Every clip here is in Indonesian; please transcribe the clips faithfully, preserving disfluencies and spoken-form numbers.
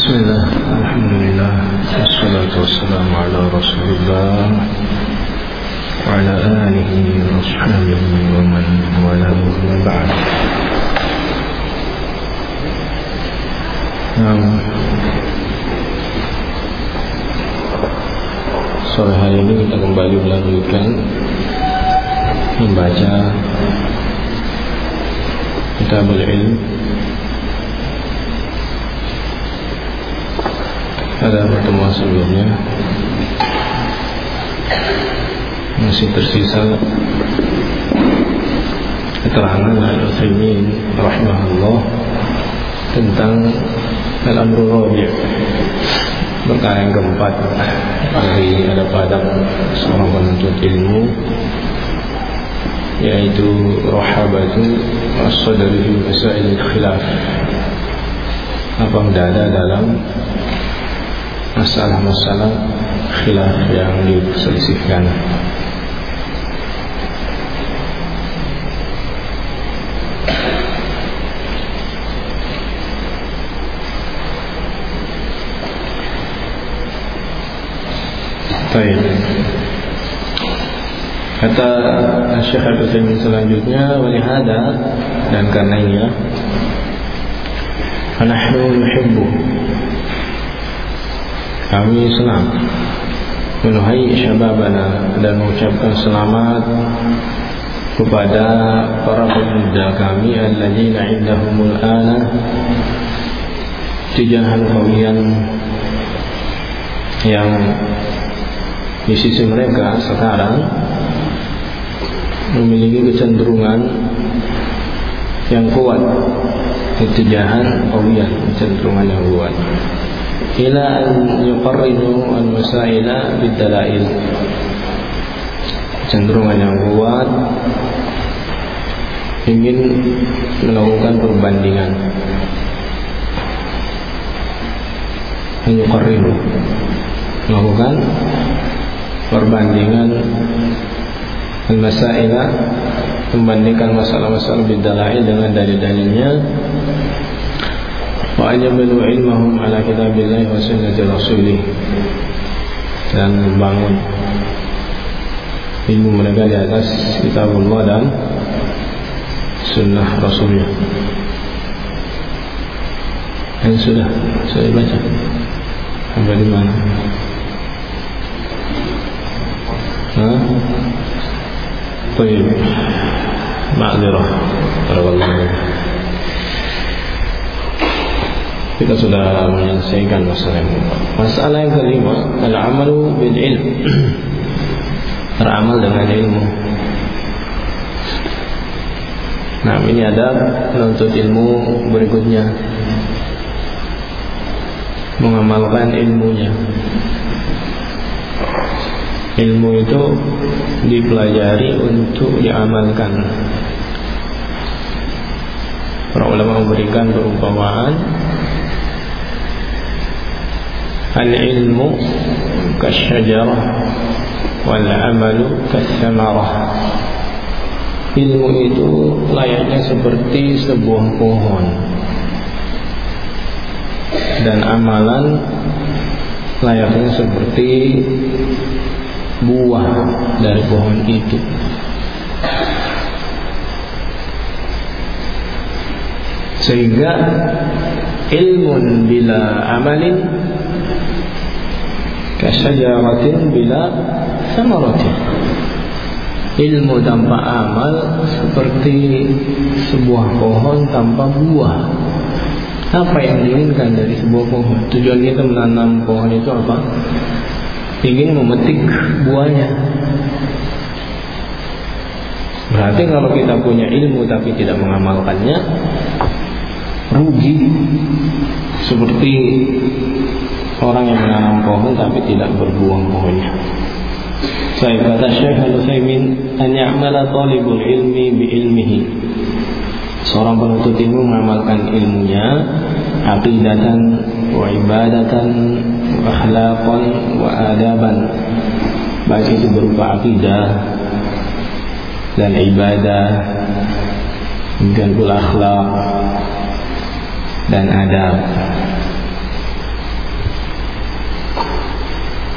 Bismillah, alhamdulillah, wassalatu wassalamu ala rasulillah wa ala alihi wa sahbihi wa man walahu wa ba'd. Nah, sore hari ini kita kembali melanjutkan membaca Kitabul Ilm. Pada pertemuan sebelumnya masih tersisa keterangan Al-Utsaimin rahimahullah tentang al-amru rabi', perkara yang keempat dari ada pada seorang penuntut ilmu, yaitu rahabatu as-sadri fi masail al-khilaf, lapang dada dalam masalah-masalah khilaf yang diselisihkan. Baik. Kata Syekh Al-Utsaimin selanjutnya, walihada, dan karena inilah nahnu nuhibbu, kami senang menuhai syababana, dan mengucapkan selamat kepada para pemuda kami alladzina indahumul ana tijahan qawiyan, yang di sisi mereka sekarang memiliki kecenderungan yang kuat, tijahan qawiyan, kecenderungan yang kuat, ila an yuqarrinu al-masaila bid-dalail, cenderungan yang kuat ingin melakukan perbandingan, an yuqarrinu, melakukan perbandingan al-masaila, membandingkan masalah-masalah bid-dalail dengan dalil-dalilnya, wa ajablu ilmahum ala kitabillahi wa sunnati rasulih, dan membangun ilmu mereka di atas kitabullah dan sunnah rasulnya. Dan sudah saya baca sampai di mana? Hah? Baik. Ma'dzirah. Barakallahu. Kita sudah menyelesaikan masalah yang kedua. Masalah yang kelima, al-amalu bil ilm, beramal dengan ilmu. Nah, ini ada penuntut ilmu berikutnya, mengamalkan ilmunya. Ilmu itu dipelajari untuk diamalkan. Para ulama memberikan perumpamaan, al-ilmu kasyajarah wal amalu kasyamarah. Ilmu itu layaknya seperti sebuah pohon, dan amalan layaknya seperti buah dari pohon itu. Sehingga ilmun bila amalin kasyajaratin bila samaratin. Ilmu tanpa amal seperti sebuah pohon tanpa buah. Apa yang diinginkan dari sebuah pohon? Tujuan kita menanam pohon itu apa? Ingin memetik buahnya. Berarti kalau kita punya ilmu tapi tidak mengamalkannya, rugi. Seperti orang yang menanam pohon tapi tidak berbuah pohonnya. Saya kata Syekh Al-Utsaimin, an ya'mala talibul ilmi bi ilmihi, seorang penuntut ilmu mengamalkan ilmunya, aqidatan wa ibadatan wa akhlaqan wa adaban, baik itu berupa akidah dan ibadah, kemudian pula akhlak dan adab.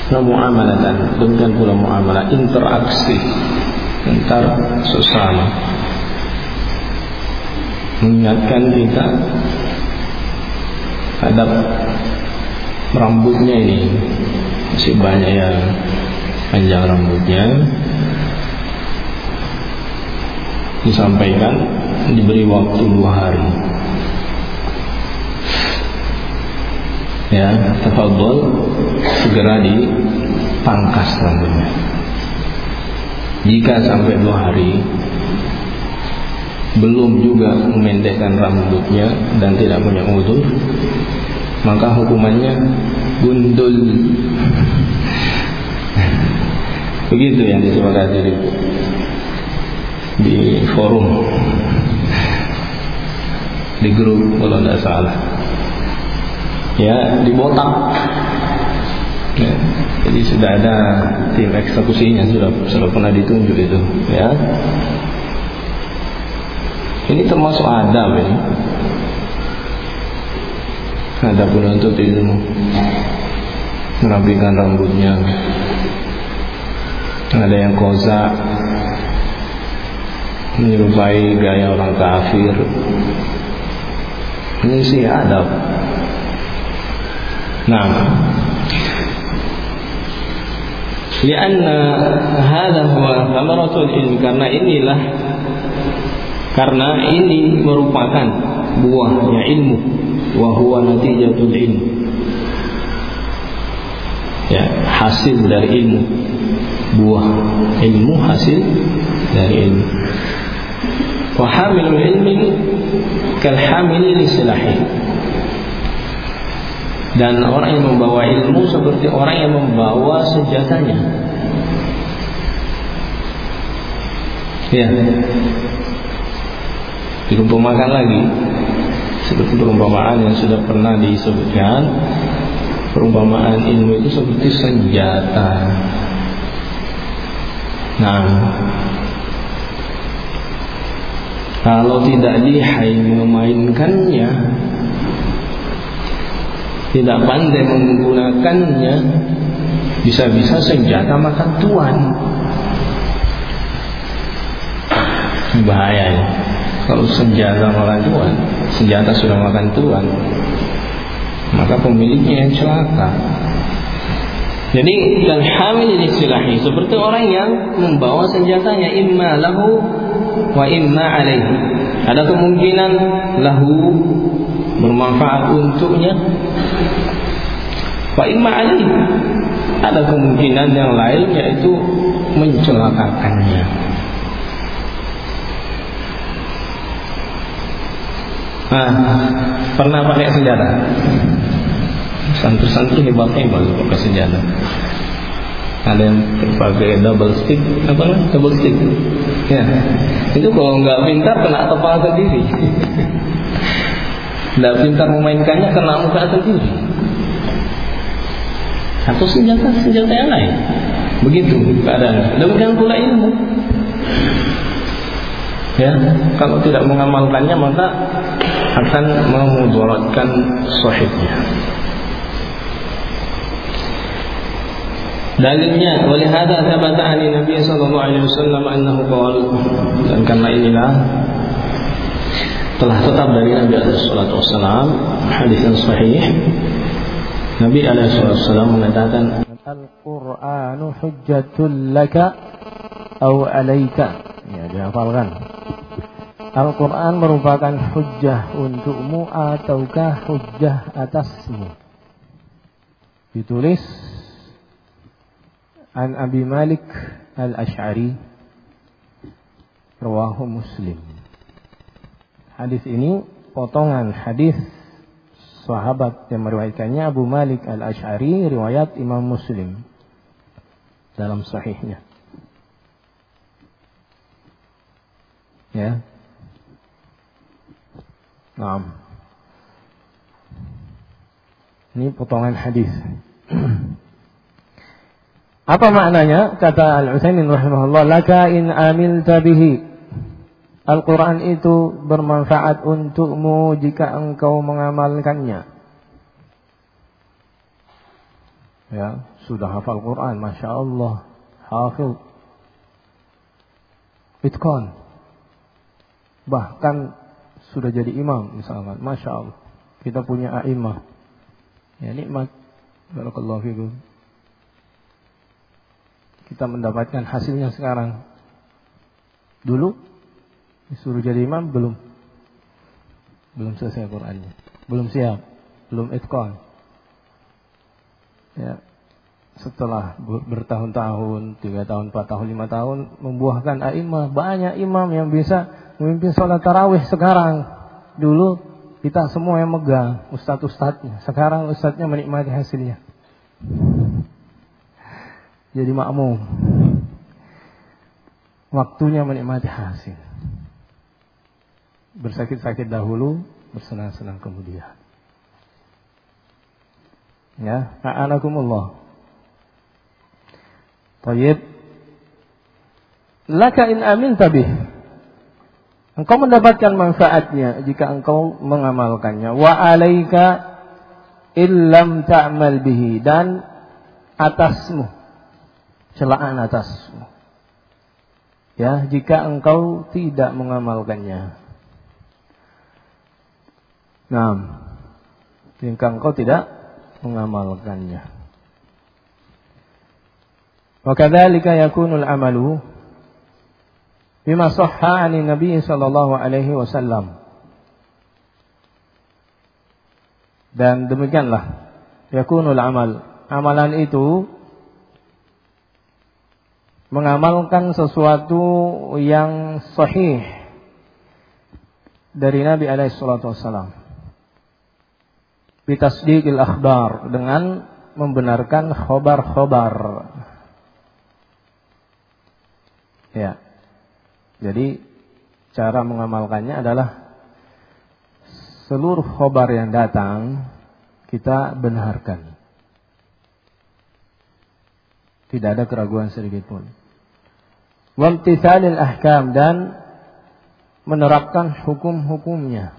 Nah, muamalatan, demikian pula muamalah interaksi antar sesama, mengingatkan kita terhadap rambutnya ini, masih banyak yang panjang rambutnya, disampaikan diberi waktu dua hari. Ya, tafadhol, segera dipangkas rambutnya. Jika sampai dua hari belum juga memendekkan rambutnya dan tidak punya udzur, maka hukumannya gundul. Begitu yang disepakati di, di forum, di grup kalau tidak salah. Ya, dibotak. Ya, jadi sudah ada tim eksekusinya, sudah sudah pernah ditunjuk itu. Ya, ini termasuk adab ini. Adapun untuk ilmu, merapikan rambutnya. Ada yang kozak, menyerupai gaya orang kafir. Ini sih adab. Nah, lianna hadha huwa thamaratul ilmi, karena inilah karena ini merupakan buahnya ilmu, wa huwa natijatul ilmu, ya, hasil dari ilmu, buah ilmu hasil dari ilmu. Wa hamilul ilmi kal hamili li silahi, dan orang yang membawa ilmu seperti orang yang membawa senjatanya. Ya, diumpamakan lagi seperti perumpamaan yang sudah pernah disebutkan. Perumpamaan ilmu itu seperti senjata. Nah, kalau tidak lihai memainkannya, tidak pandai menggunakannya, bisa-bisa senjata makan tuan. Bahaya ya. Kalau senjata makan tuan, senjata sudah makan tuan, maka pemiliknya yang celaka. Jadi dan hamil disilahi, seperti orang yang membawa senjatanya, imma lahu wa imma alaihi. Ada kemungkinan lahu, bermanfaat untuknya, wa imma alaihi. Ada kemungkinan yang lain, yaitu mencelakakannya. Nah, pernah pakai senjata? Santri-santri hebat-hebat pakai senjata. Ada yang pakai double stick, apa namanya? Double stick. Ya, itu kalau nggak pintar kena kepala sendiri. Nggak pintar memainkannya kena muka sendiri. Atau senjata-senjata yang lain. Begitu keadaan. Demikian pula ilmu. Ya, kalau tidak mengamalkannya maka akan memudaratkan sahibnya. Dalilnya, walihada thabata an Nabi sallallahu alaihi wasallam annahu qala, dan karena inilah telah tetap dari Nabi alaihi salatu wasallam hadis yang sahih, Nabi alaihi salatu wasallam mengatakan, Al-Qur'anu hujjatul laka aw alaika. Ya, dihafalkan. Al-Quran merupakan hujjah untukmu ataukah hujjah atasmu. Ditulis An Abi Malik Al-Ash'ari, rawahu Muslim. Hadis ini potongan hadis sahabat yang meriwayatkannya, Abu Malik Al-Ash'ari, riwayat Imam Muslim dalam sahihnya. Ya. Nah, ini potongan hadis. Apa maknanya? Kata Al-Utsaimin rahimahullah, laka in amilta bihi. Al-Quran itu bermanfaat untukmu jika engkau mengamalkannya. ya, sudah hafal Quran, masya Allah, hafil, itqan, bahkan sudah jadi imam misalkan, masya Allah, kita punya a'imah, ya nikmat, barakallahu fikum. Kita mendapatkan hasilnya sekarang. Dulu disuruh jadi imam belum, belum selesai Qurannya, belum siap, belum itqan. Ya, setelah bertahun-tahun, tiga tahun, empat tahun, lima tahun, membuahkan a'imah, banyak imam yang bisa memimpin sholat tarawih sekarang. Dulu kita semua yang megang, ustadz-ustadznya. Sekarang ustadznya menikmati hasilnya, jadi makmum. Waktunya menikmati hasil. Bersakit-sakit dahulu, bersenang-senang kemudian. Ya, a'anakumullah. Tayyib. Laka in amin tabih. Engkau mendapatkan manfaatnya jika engkau mengamalkannya. Wa alaika illam ta'mal bihi. Dan atasmu, celaan atasmu, ya, jika engkau tidak mengamalkannya. Nah, jika engkau tidak mengamalkannya. Wa kadzalika yakunul amalu bima sahha 'ani Nabi sallallahu alaihi wasallam. Dan demikianlah yakunul amal, amalan itu mengamalkan sesuatu yang sahih dari Nabi alaihi salatu wasallam. Bitasdiqil akhbar, dengan membenarkan khobar-khobar. Ya. Jadi cara mengamalkannya adalah seluruh khobar yang datang kita benarkan. Tidak ada keraguan sedikit pun. Wamtithalil ahkam, dan menerapkan hukum-hukumnya.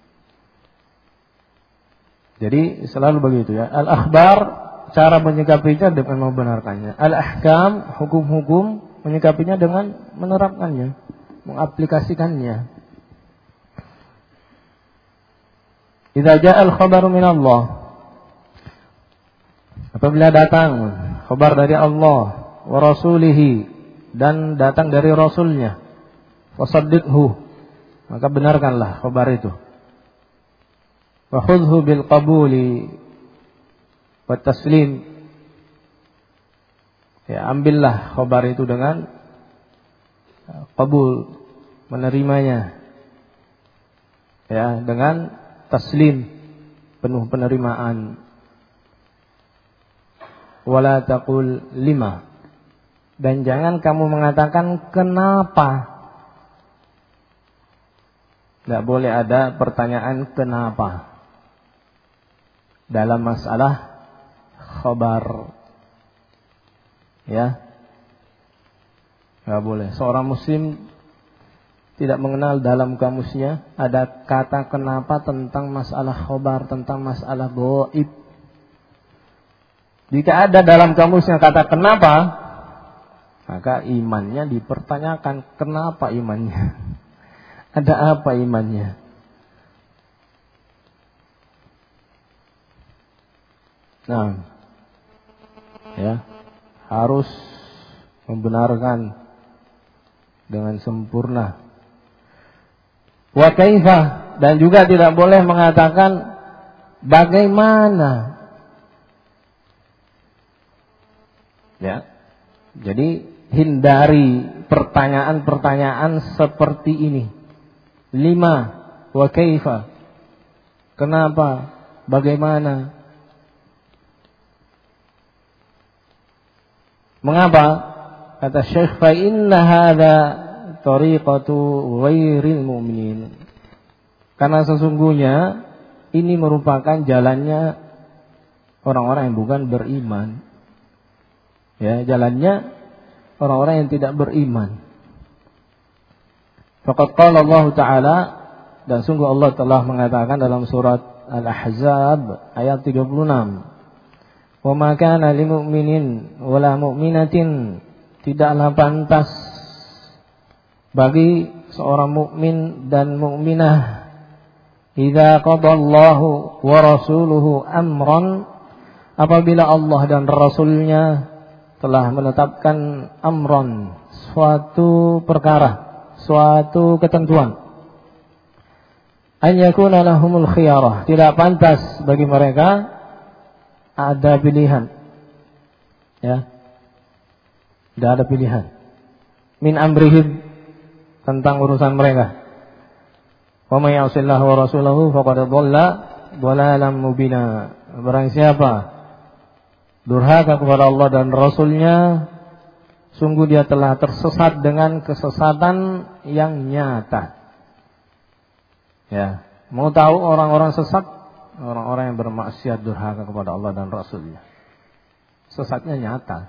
Jadi selalu begitu ya. Al-akhbar, cara menyikapinya dengan membenarkannya. Al-ahkam, hukum-hukum, menyikapinya dengan menerapkannya, mengaplikasikannya. Idza jaa al-khabaru min Allah, apabila datang khabar dari Allah wa rasulihi, dan datang dari rasulnya, fasaddiqhu, maka benarkanlah khabar itu. Wa khudhu bil qabuli wa taslim, ya, ambillah khabar itu dengan qabul, menerimanya, ya, dengan taslim, penuh penerimaan. Wala taqul lima, dan jangan kamu mengatakan kenapa. Tidak boleh ada pertanyaan kenapa dalam masalah khabar, ya, nggak boleh. Seorang muslim tidak mengenal dalam kamusnya ada kata kenapa tentang masalah khabar, tentang masalah gaib. Jika ada dalam kamusnya kata kenapa, maka imannya dipertanyakan. Kenapa imannya? Ada apa imannya? Nah, ya, harus membenarkan dengan sempurna. Wa kaifa, dan juga tidak boleh mengatakan bagaimana. Ya. Jadi hindari pertanyaan-pertanyaan seperti ini. Lima, wa kaifa, kenapa, bagaimana. Mengapa? Kata Syekh, fa inna hadza tariqatu ghairil mu'minin. Karena sesungguhnya ini merupakan jalannya orang-orang yang bukan beriman. Ya, jalannya orang-orang yang tidak beriman. Faqad qala Allah Ta'ala, dan sungguh Allah telah mengatakan dalam surat Al-Ahzab ayat tiga puluh enam. Wa ma kana lil mu'minin wala mu'minatin, tidaklah pantas bagi seorang mukmin dan mukminah idza qadallahu wa rasuluhu amran, apabila Allah dan Rasulnya telah menetapkan amron, suatu perkara, suatu ketentuan, an yakuna lahumul khiyarah, tidak pantas bagi mereka ada pilihan, ya, tidak ada pilihan, min amrihim, tentang urusan mereka. Wa may ya'sillaha wa rasulahu faqad dhalla dhalalan mubina. Barang siapa durhaka kepada Allah dan Rasulnya, sungguh dia telah tersesat dengan kesesatan yang nyata. Ya, mau tahu orang-orang sesat? Orang-orang yang bermaksiat durhaka kepada Allah dan Rasulnya. Sesatnya nyata.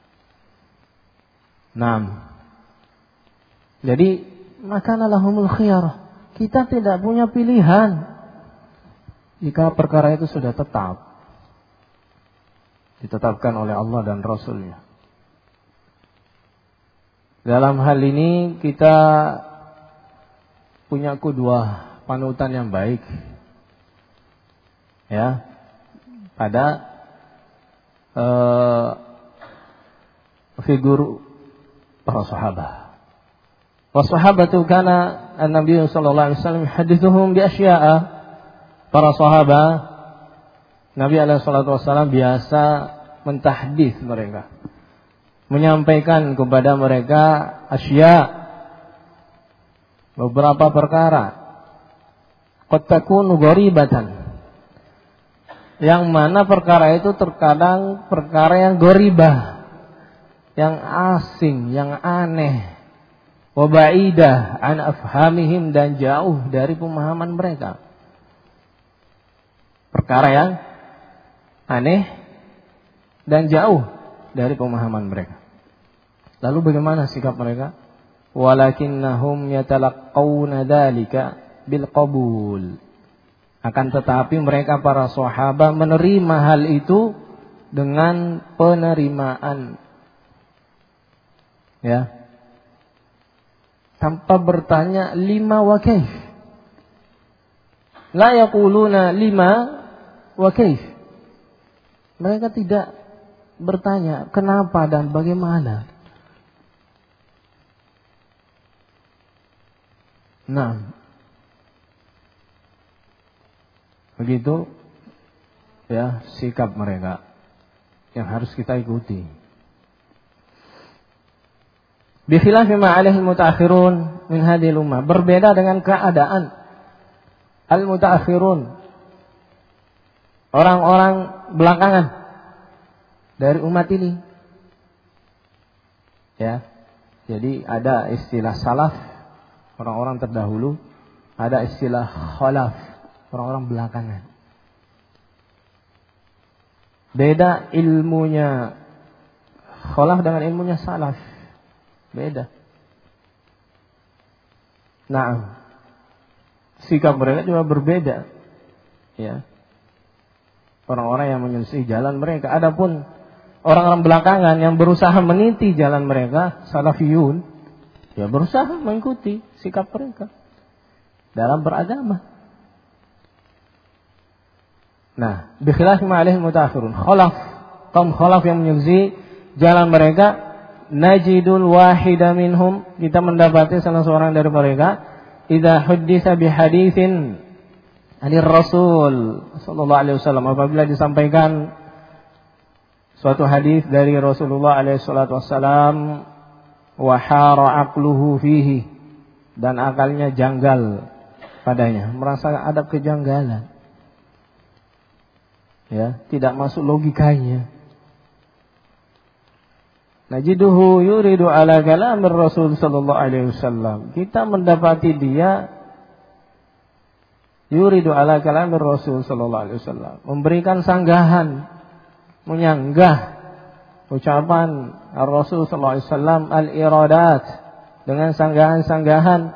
Nah, jadi makana lahumul khiyarah. Kita tidak punya pilihan jika perkara itu sudah tetap ditetapkan oleh Allah dan Rasulnya. Dalam hal ini kita punya kedua panutan yang baik, ya, pada uh, figur para sahabat. Wassahabatu kana an-nabiy sallallahu alaihi wasallam hadithuhum bi asya'a. Para sahabat Nabi alaihi salatu wasallam biasa mentahdits mereka, menyampaikan kepada mereka asya', beberapa perkara, qad takunu gharibatan, yang mana perkara itu terkadang perkara yang gharibah, yang asing, yang aneh, wa ba'idah an afhamihim, dan jauh dari pemahaman mereka. Perkara yang aneh dan jauh dari pemahaman mereka. Lalu bagaimana sikap mereka? Walakinnahum yatalaqqawna dzalika bil qabul. Akan tetapi mereka para sahabat menerima hal itu dengan penerimaan. Ya. Tanpa bertanya lima wa kaif. La yaquluna lima wa kaif. Mereka tidak bertanya kenapa dan bagaimana. Nah, begitu ya sikap mereka yang harus kita ikuti. Bi khilafi ma alaihi al-mutaakhirun min hadhihi al-ummah, berbeda dengan keadaan al-mutaakhirun, orang-orang belakangan dari umat ini. Ya. Jadi ada istilah salaf, orang-orang terdahulu, ada istilah khalaf, orang-orang belakangan. Beda ilmunya khalaf dengan ilmunya salaf. Beda. Nah, sikap mereka juga berbeda. Ya. Orang-orang yang menyelisih jalan mereka. Adapun orang-orang belakangan yang berusaha meniti jalan mereka, salafiyun, ya berusaha mengikuti sikap mereka dalam beragama. Nah, bikhilaf ma alaihi mutaakhirun, khalaf, kaum khalaf yang menyelisih jalan mereka, najidul wahida minhum, kita mendapati salah seorang dari mereka, idza hudditsa bi haditsin anir Rasul sallallahu alaihi wasallam, apabila disampaikan suatu hadis dari Rasulullah alaihi salatu wasallam, wa hara aqluhu fihi, dan akalnya janggal padanya, merasa ada kejanggalan. Ya, tidak masuk logikanya. Najiduhu yuridu ala kalamir Rasul sallallahu alaihi wasallam. Kita mendapati dia yuridu ala kalamir Rasul sallallahu alaihi wasallam, memberikan sanggahan, menyanggah ucapan Rasul sallallahu alaihi wasallam, al-iradat, dengan sanggahan-sanggahan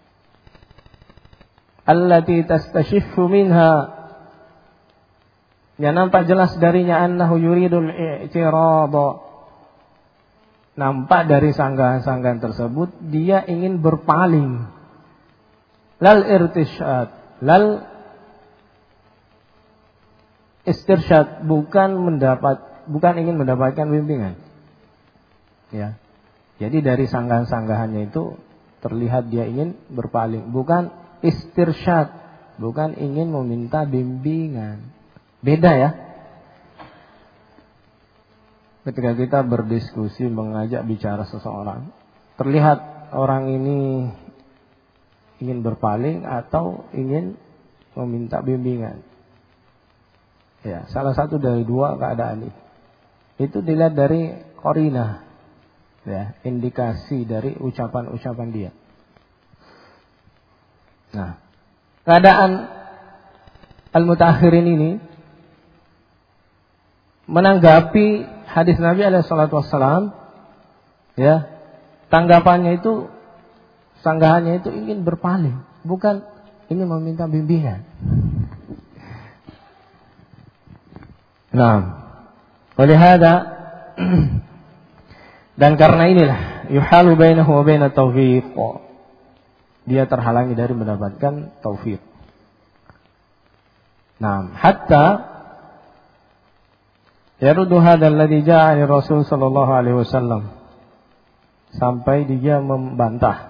allati tastashiffu minha, Ya, nampak jelas darinya annahu yuridul i'tirada. Nampak dari sanggahan-sanggahan tersebut dia ingin berpaling. Lal irtisyad, lal istirsyad, bukan mendapat bukan ingin mendapatkan bimbingan. Ya. Jadi dari sanggahan-sanggahannya itu terlihat dia ingin berpaling, bukan istirsyad, bukan ingin meminta bimbingan. Beda ya. Ketika kita berdiskusi, mengajak bicara seseorang, terlihat orang ini ingin berpaling atau ingin meminta bimbingan. Ya, salah satu dari dua keadaan ini. Itu dilihat dari qarinah, ya, indikasi dari ucapan-ucapan dia. Nah, keadaan al-mutaakhirin ini menanggapi hadis Nabi alaihi salatu wassalam, ya, tanggapannya itu, sanggahannya itu ingin berpaling, bukan ingin meminta bimbingan. Nah, oleh hada dan karena inilah yuhalu bainahu wa bainat taufiq, dia terhalangi dari mendapatkan taufik. Nah, hatta yaruddu hadzal ladzi jaa'a li Rasul sallallahu alaihi wasallam, sampai dia membantah,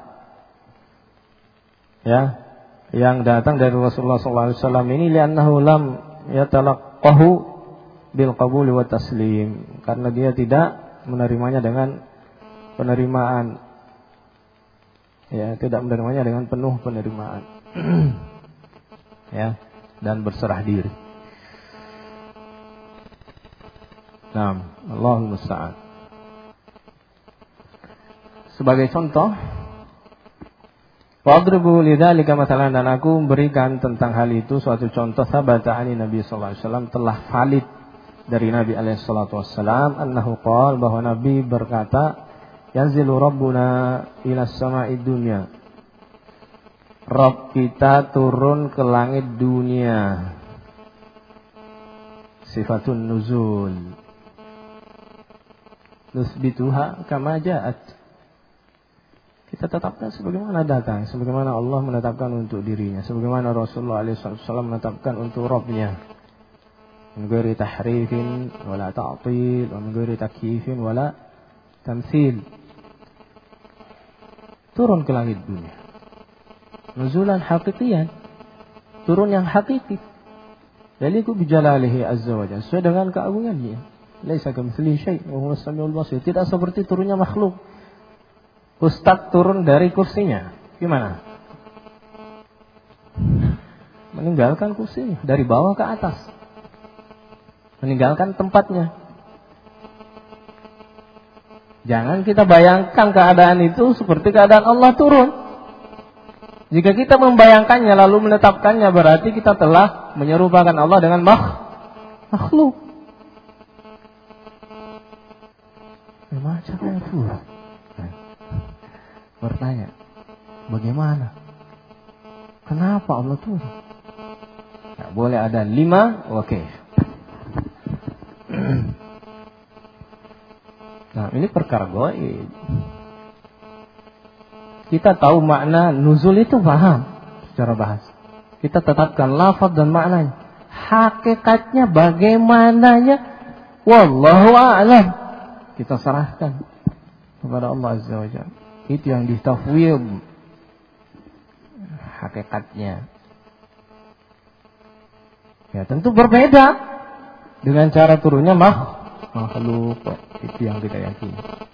ya, yang datang dari Rasulullah sallallahu alaihi wasallam ini, li'annahu lam yatalaqahu bil qabul wa taslim, karena dia tidak menerimanya dengan penerimaan, ya, tidak menerimanya dengan penuh penerimaan. Ya, dan berserah diri. Nah, Allahul musta'an. Sebagai contoh, wadribu lidzalika mathalan, dan aku memberikan tentang hal itu suatu contoh, sabata ani Nabi sallallahu alaihi wasallam, telah valid dari Nabi alaihi salatu wasallam, annahu qala, bahwa Nabi berkata, yanzilu rabbuna ila sama'id dunya, Rabb kita turun ke langit dunia. Sifatun nuzul, nusbituha kama ja'at, kita tetapkan sebagaimana datang, sebagaimana Allah menetapkan untuk dirinya, sebagaimana Rasulullah alaihi wasallam menetapkan untuk Rabbnya, min ghairi tahrifin wala ta'til wa min ghairi takyifin wala tamtsil. Turun ke langit dunia, nuzulan haqiqiyan, turun yang hakiki, yaliku bijalalihi azza wa jalla, sesuai dengan keagungannya. Laisa kamitslihi syai' wa huwas samiul basir, tidak seperti turunnya makhluk. Ustaz turun dari kursinya, gimana? Meninggalkan kursinya dari bawah ke atas, meninggalkan tempatnya. Jangan kita bayangkan keadaan itu seperti keadaan Allah turun. Jika kita membayangkannya lalu menetapkannya, berarti kita telah menyerupakan Allah dengan makhluk. Bagaimana caranya turun? Bertanya, bagaimana? Kenapa Allah turun? Nah, boleh ada lima, oke. Okay. Nah, ini perkara gaib. Kita tahu makna nuzul itu, paham secara bahasa. Kita tetapkan lafaz dan maknanya. Hakikatnya bagaimananya, wallahu a'lam, kita serahkan kepada Allah azza wa jalla. Itu yang ditafwid hakikatnya. Ya, tentu berbeda dengan cara turunnya mah makhluk. Itu yang kita yakini.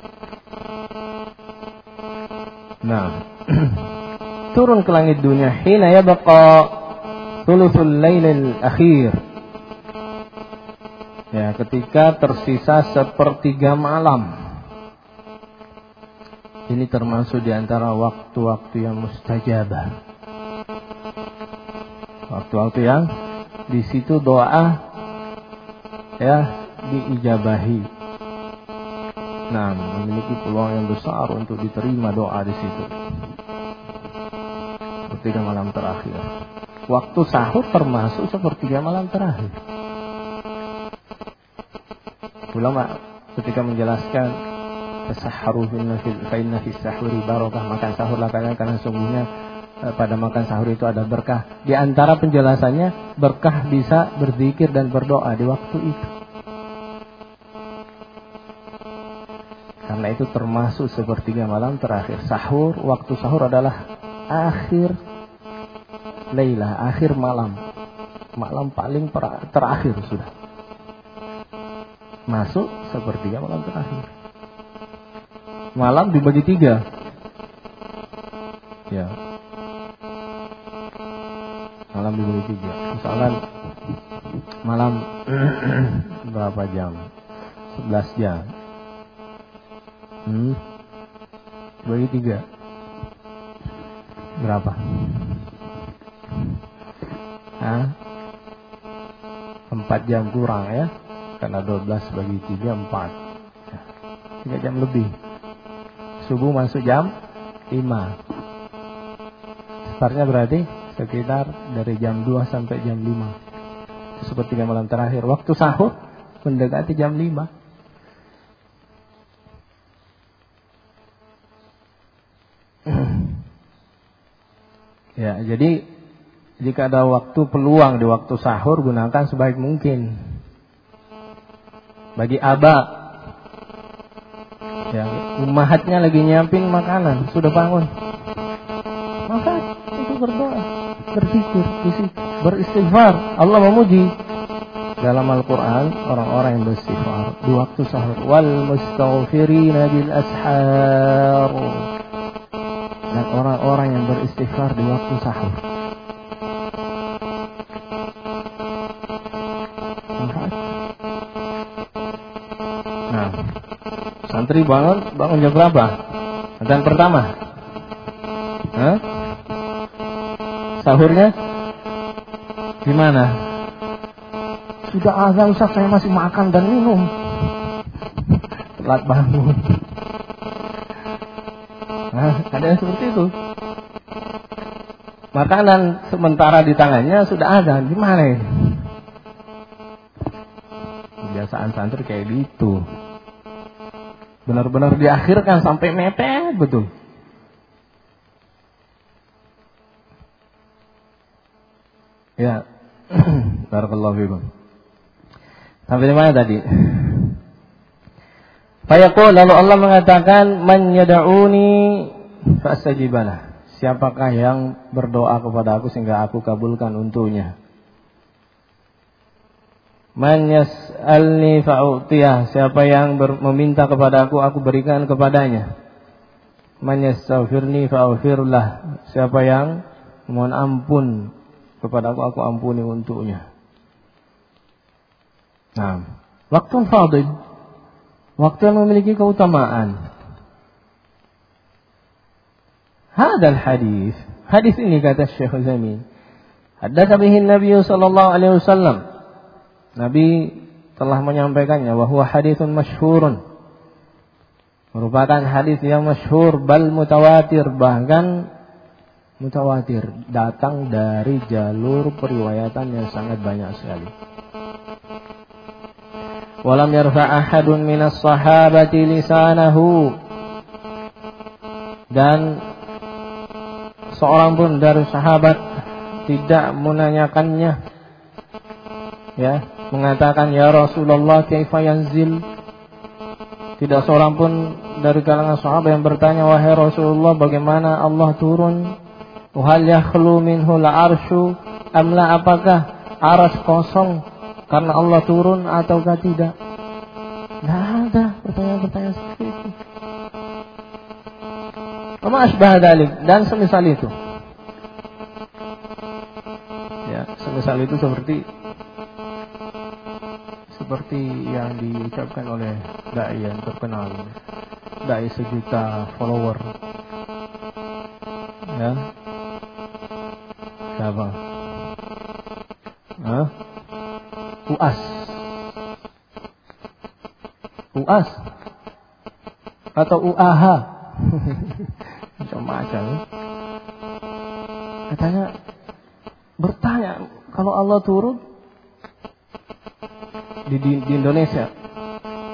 Nah, turun ke langit dunia hina yabqa thuluthul lailil akhir. Ya, ketika tersisa sepertiga malam. Ini termasuk di antara waktu-waktu yang mustajabah. Waktu-waktu yang di situ doa, ya, diijabahi. Nah, memiliki peluang yang besar untuk diterima doa di situ. Sepertiga malam terakhir. Waktu sahur termasuk sepertiga malam terakhir. Ulama ketika menjelaskan tasahharu fa inna fi sahuri barakah, makan sahurlah kalian karena sungguhnya pada makan sahur itu ada berkah. Di antara penjelasannya, berkah bisa berzikir dan berdoa di waktu itu. Karena itu termasuk sepertiga malam terakhir. Sahur, waktu sahur adalah akhir lailah, akhir malam. Malam paling terakhir sudah. Masuk sepertiga malam terakhir. Malam dibagi tiga. Ya. Malam dibagi tiga. Misalkan malam berapa jam? sebelas jam. Hmm. Bagi tiga. Berapa? Hah? empat jam kurang ya. Karena dua belas bagi tiga, empat. tiga jam lebih. Subuh masuk jam lima. Startnya berarti sekitar dari jam dua sampai jam lima. Sepertiga malam terakhir. Waktu sahur mendekati jam lima. Ya, jadi jika ada waktu peluang di waktu sahur, gunakan sebaik mungkin. Bagi aba, ya, ummahatnya lagi nyiapin makanan, sudah bangun, maka itu berdoa, berzikir, beristighfar. Allah memuji dalam Al-Quran orang-orang yang beristighfar di waktu sahur. Wal mustaghfirina bil ashar, dan orang-orang yang beristighfar di waktu sahur. Nah, santri bangun, bangun jam berapa? Azan pertama. Hah? Sahurnya gimana? Sudah azan Ustaz, saya masih makan dan minum. Telat bangun. Nah, ada yang seperti itu. Makanan sementara di tangannya sudah azan, gimana ini? Kebiasaan santri kayak gitu. Benar-benar diakhirkan sampai mepet betul. Ya. Barakallahu fikum. Sampai di mana tadi? Fayaqul, lalu Allah mengatakan, man yad'uni fa'astajibalah. Siapakah yang berdoa kepada aku sehingga aku kabulkan untuknya? Man yas'alni fa'utiyah. Siapa yang ber- meminta kepada aku, aku berikan kepadanya. Man yastaghfirni fa'aghfirlah. Siapa yang mohon ampun kepada aku, aku ampuni untuknya. Nah, waktu fadil, waktu yang memiliki keutamaan. Hadal hadis, hadis ini kata Syekh Utsaimin, haddatsa bihi Nabi sallallahu alaihi wasallam. Nabi telah menyampaikannya, wa huwa haditsun masyhurun. Merupakan hadis yang masyhur, bal mutawatir, bahkan mutawatir, datang dari jalur periwayatan yang sangat banyak sekali. Walam yarfa ahadun minas sahabati lisanahu, dan seorang pun dari sahabat tidak menanyakannya, ya, mengatakan ya Rasulullah kaifa yanzil. Tidak seorang pun dari kalangan sahabat yang bertanya, wahai Rasulullah, bagaimana Allah turun? Hal yakhlu minhu al-arsyu amla, apakah arsy kosong karena Allah turun ataukah tidak? Tidak ada pertanyaan-pertanyaan seperti itu. Wa asbah dzalik, dan semisal itu. Ya, semisal itu seperti seperti yang diucapkan oleh dai yang terkenal, dai sejuta follower. Ya. Siapa? Hah? Uas. Uas atau U A H. Macam-macam. Katanya bertanya, kalau Allah turun di, di, di Indonesia,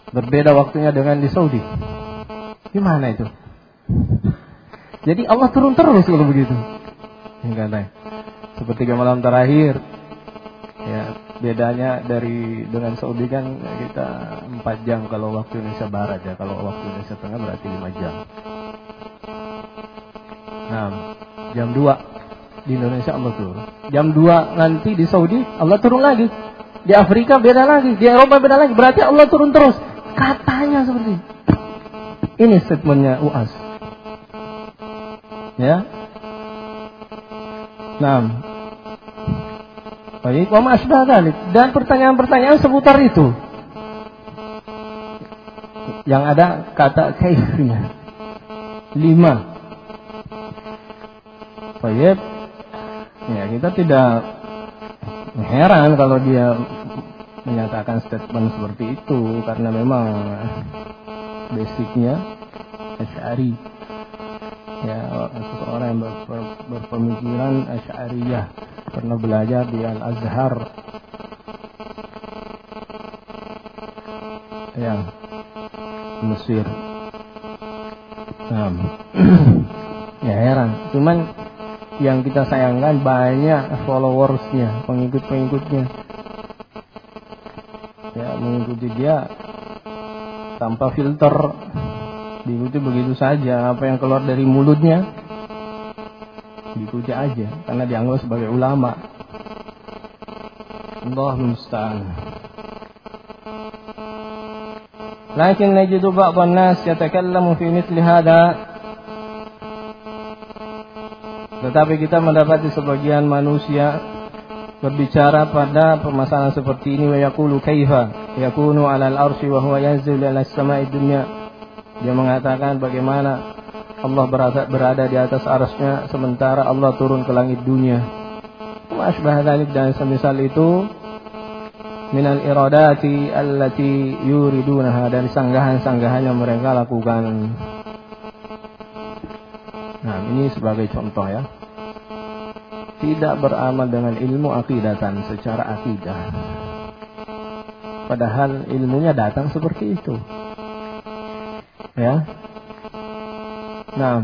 berbeda waktunya dengan di Saudi. Gimana itu? Jadi Allah turun terus kalau begitu. Enggak, seperti malam terakhir. Ya, bedanya dari dengan Saudi kan kita empat jam kalau waktu Indonesia Barat ya. Kalau waktu Indonesia Tengah berarti lima jam. Nah, jam dua di Indonesia Allah turun. Jam dua nanti di Saudi Allah turun lagi. Di Afrika beda lagi, di Eropa beda lagi. Berarti Allah turun terus. Katanya seperti ini. Ini statementnya U A S. Ya. Nah. Baik, wa ma asbah dzalik. Dan pertanyaan-pertanyaan seputar itu. Yang ada kata kaifnya. Lima. Baik. Ya, kita tidak heran kalau dia menyatakan statement seperti itu karena memang basicnya Asy'ari. Ya, seseorang yang ber, ber, berpemikiran Asy'ariyah, pernah belajar di Al-Azhar. Ya, Mesir. Nah, ya heran. Cuman yang kita sayangkan banyak followersnya, pengikut-pengikutnya. Ya, mengikuti dia tanpa filter, diikuti begitu saja. Apa yang keluar dari mulutnya diikuti aja, karena dianggap sebagai ulama. Allah musta'an. Lakin najidu ba'dhan nas yatakallamu fi mithli hadha. Tetapi kita mendapati sebagian manusia berbicara pada permasalahan seperti ini, wa yaqulu kaifa yakunu 'alal arsy wa huwa yanzilu 'alas sama'i dunya. Dia mengatakan bagaimana Allah berada, berada di atas arsy-Nya sementara Allah turun ke langit dunia. Wa asbah dzalik, dan semisal itu minal iradati allati yuridunaha, dari sanggahan-sanggahan yang mereka lakukan. Nah, ini sebagai contoh ya. Tidak beramal dengan ilmu akidatan secara akidah. Padahal ilmunya datang seperti itu. Ya. Nah,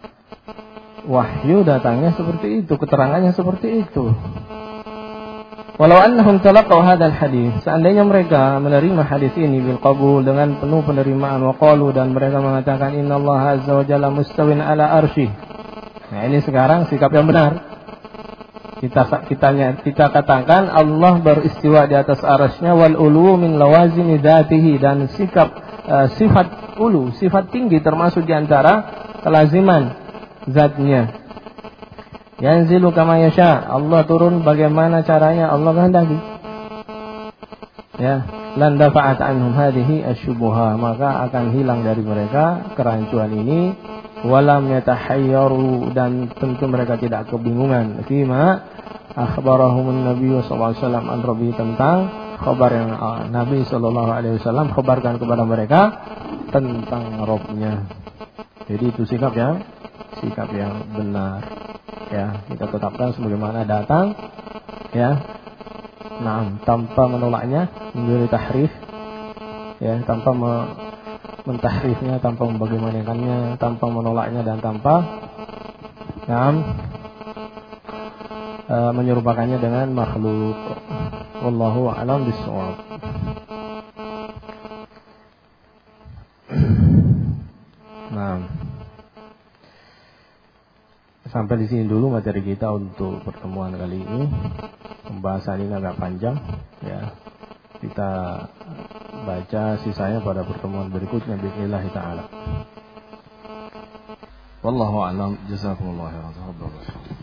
wahyu datangnya seperti itu, keterangannya seperti itu. Walau annahum talaqaw hadzal hadis, seandainya mereka menerima hadis ini bil qabul, dengan penuh penerimaan, wa qalu, dan mereka mengatakan innallaha azza wa jalla mustawin ala arsy. Nah, ini sekarang sikap yang benar. Kita kitanya kita katakan Allah beristiwa di atas arasy-Nya, wal ulu min lawazimi dzatihi, dan sikap uh, sifat ulu, sifat tinggi termasuk di antara kelaziman zatnya. Yanzilu kama yasha, Allah turun bagaimana caranya Allah kehendaki. Ya, lan dafa'at anhum hadhihi asyubuha, maka akan hilang dari mereka kerancuan ini. Walam yatahayyaru, dan tentu mereka tidak kebingungan. Fima akhbarahumun Nabi sallallahu alaihi wasallam an Rabbi, tentang khabar yang uh, Nabi sallallahu alaihi wasallam khabarkan kepada mereka tentang Rabb-Nya. Jadi itu sikap yang sikap yang benar. Ya, kita tetapkan sebagaimana datang, ya. Nah, tanpa menolaknya, menjadi tahrif, ya, tanpa me mentahrifnya, tanpa membagaimanakannya, tanpa menolaknya, dan tanpa nah, e, menyerupakannya dengan makhluk. Wallahu a'lam bishawab. Nah, sampai di sini dulu materi kita untuk pertemuan kali ini. Pembahasan ini agak panjang, ya. Kita baca sisanya pada pertemuan berikutnya bismillah taala. Wallahu a'lam. Jazakumullahu khairan.